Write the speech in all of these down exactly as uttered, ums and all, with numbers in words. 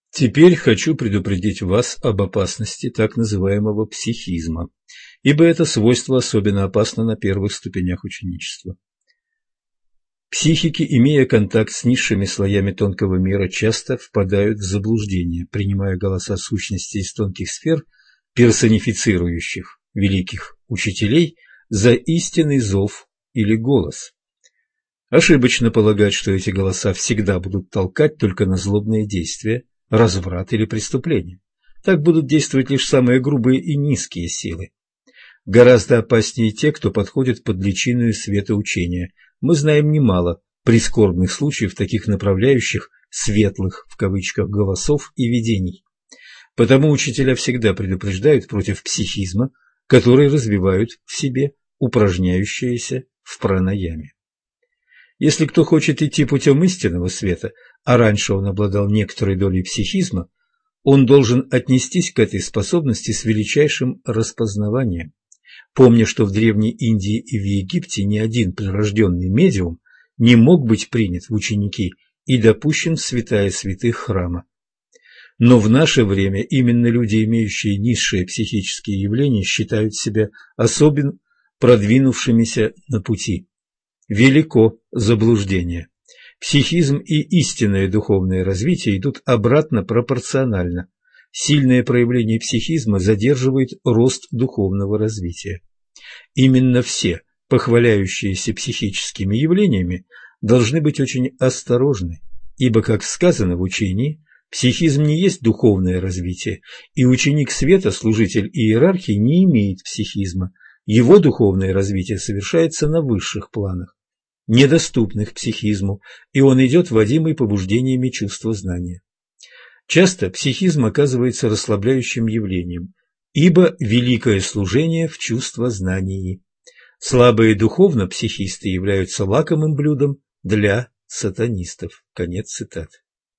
Теперь хочу предупредить вас об опасности так называемого психизма, ибо это свойство особенно опасно на первых ступенях ученичества. Психики, имея контакт с низшими слоями тонкого мира, часто впадают в заблуждение, принимая голоса сущности из тонких сфер, персонифицирующих великих учителей, за истинный зов или голос. Ошибочно полагать, что эти голоса всегда будут толкать только на злобные действия, разврат или преступление. Так будут действовать лишь самые грубые и низкие силы. Гораздо опаснее те, кто подходит под личиною света учения. Мы знаем немало прискорбных случаев таких направляющих «светлых» в кавычках голосов и видений. Потому учителя всегда предупреждают против психизма, который развивают в себе упражняющиеся в пранаяме. Если кто хочет идти путем истинного света, а раньше он обладал некоторой долей психизма, он должен отнестись к этой способности с величайшим распознаванием, помня, что в Древней Индии и в Египте ни один прирожденный медиум не мог быть принят в ученики и допущен в святая святых храма. Но в наше время именно люди, имеющие низшие психические явления, считают себя особенно продвинувшимися на пути. Велико заблуждение. Психизм и истинное духовное развитие идут обратно пропорционально. Сильное проявление психизма задерживает рост духовного развития. Именно все, похваляющиеся психическими явлениями, должны быть очень осторожны, ибо, как сказано в учении, психизм не есть духовное развитие, и ученик света, служитель иерархии, не имеет психизма. Его духовное развитие совершается на высших планах, недоступных психизму, и он идет водимый побуждениями чувства знания. Часто психизм оказывается расслабляющим явлением, ибо великое служение в чувствознании. Слабые духовно психисты являются лакомым блюдом для сатанистов. Конец цитаты.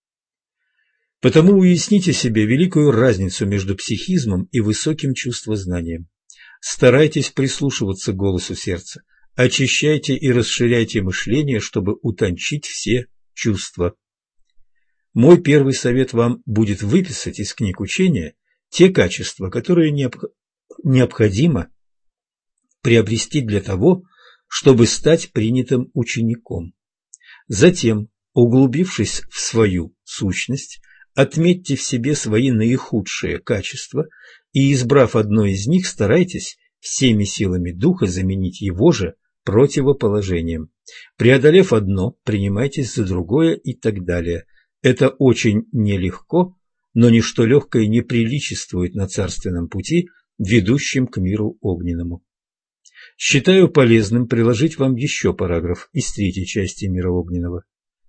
Потому уясните себе великую разницу между психизмом и высоким чувствознанием. Старайтесь прислушиваться к голосу сердца, очищайте и расширяйте мышление, чтобы утончить все чувства. Мой первый совет вам будет выписать из книг учения те качества, которые необходимо приобрести для того, чтобы стать принятым учеником. Затем, углубившись в свою сущность, отметьте в себе свои наихудшие качества и, избрав одно из них, старайтесь всеми силами духа заменить его же противоположением. Преодолев одно, принимайтесь за другое и так далее. Это очень нелегко, но ничто легкое не приличествует на царственном пути, ведущем к миру огненному. Считаю полезным приложить вам еще параграф из третьей части мира огненного.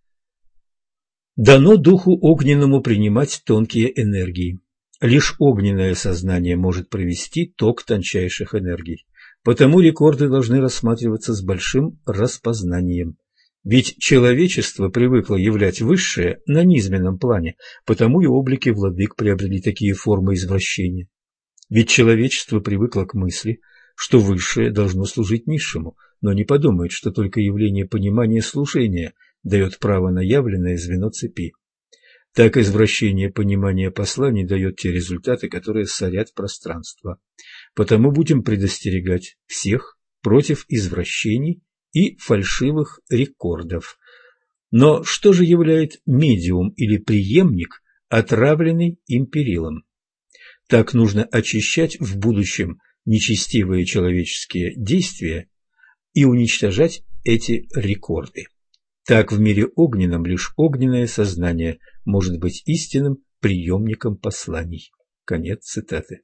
Дано духу огненному принимать тонкие энергии. Лишь огненное сознание может провести ток тончайших энергий. Потому рекорды должны рассматриваться с большим распознанием. Ведь человечество привыкло являть высшее на низменном плане, потому и облики владык приобрели такие формы извращения. Ведь человечество привыкло к мысли, что высшее должно служить низшему, но не подумает, что только явление понимания служения дает право на явленное звено цепи. Так извращение понимания посланий дает те результаты, которые сорят пространство. Потому будем предостерегать всех против извращений и фальшивых рекордов. Но что же являет медиум или преемник, отравленный империлом? Так нужно очищать в будущем нечестивые человеческие действия и уничтожать эти рекорды. Так в мире огненном лишь огненное сознание может быть истинным приемником посланий. Конец цитаты.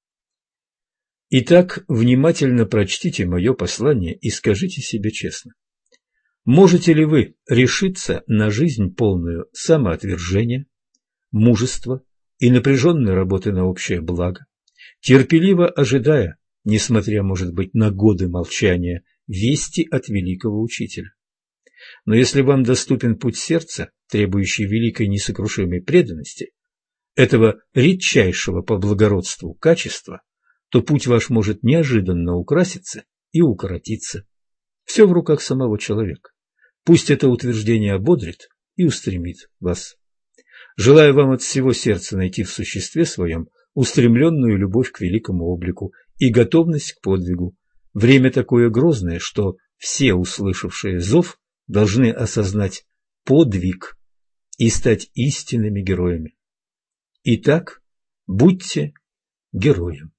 Итак, внимательно прочтите мое послание и скажите себе честно. Можете ли вы решиться на жизнь полную самоотвержения, мужества и напряженной работы на общее благо, терпеливо ожидая, несмотря, может быть, на годы молчания, вести от великого учителя? Но если вам доступен путь сердца, требующий великой несокрушимой преданности, этого редчайшего по благородству качества, то путь ваш может неожиданно украситься и укоротиться. Все в руках самого человека. Пусть это утверждение ободрит и устремит вас. Желаю вам от всего сердца найти в существе своем устремленную любовь к великому облику и готовность к подвигу. Время такое грозное, что все, услышавшие зов, должны осознать подвиг и стать истинными героями. Итак, будьте героем.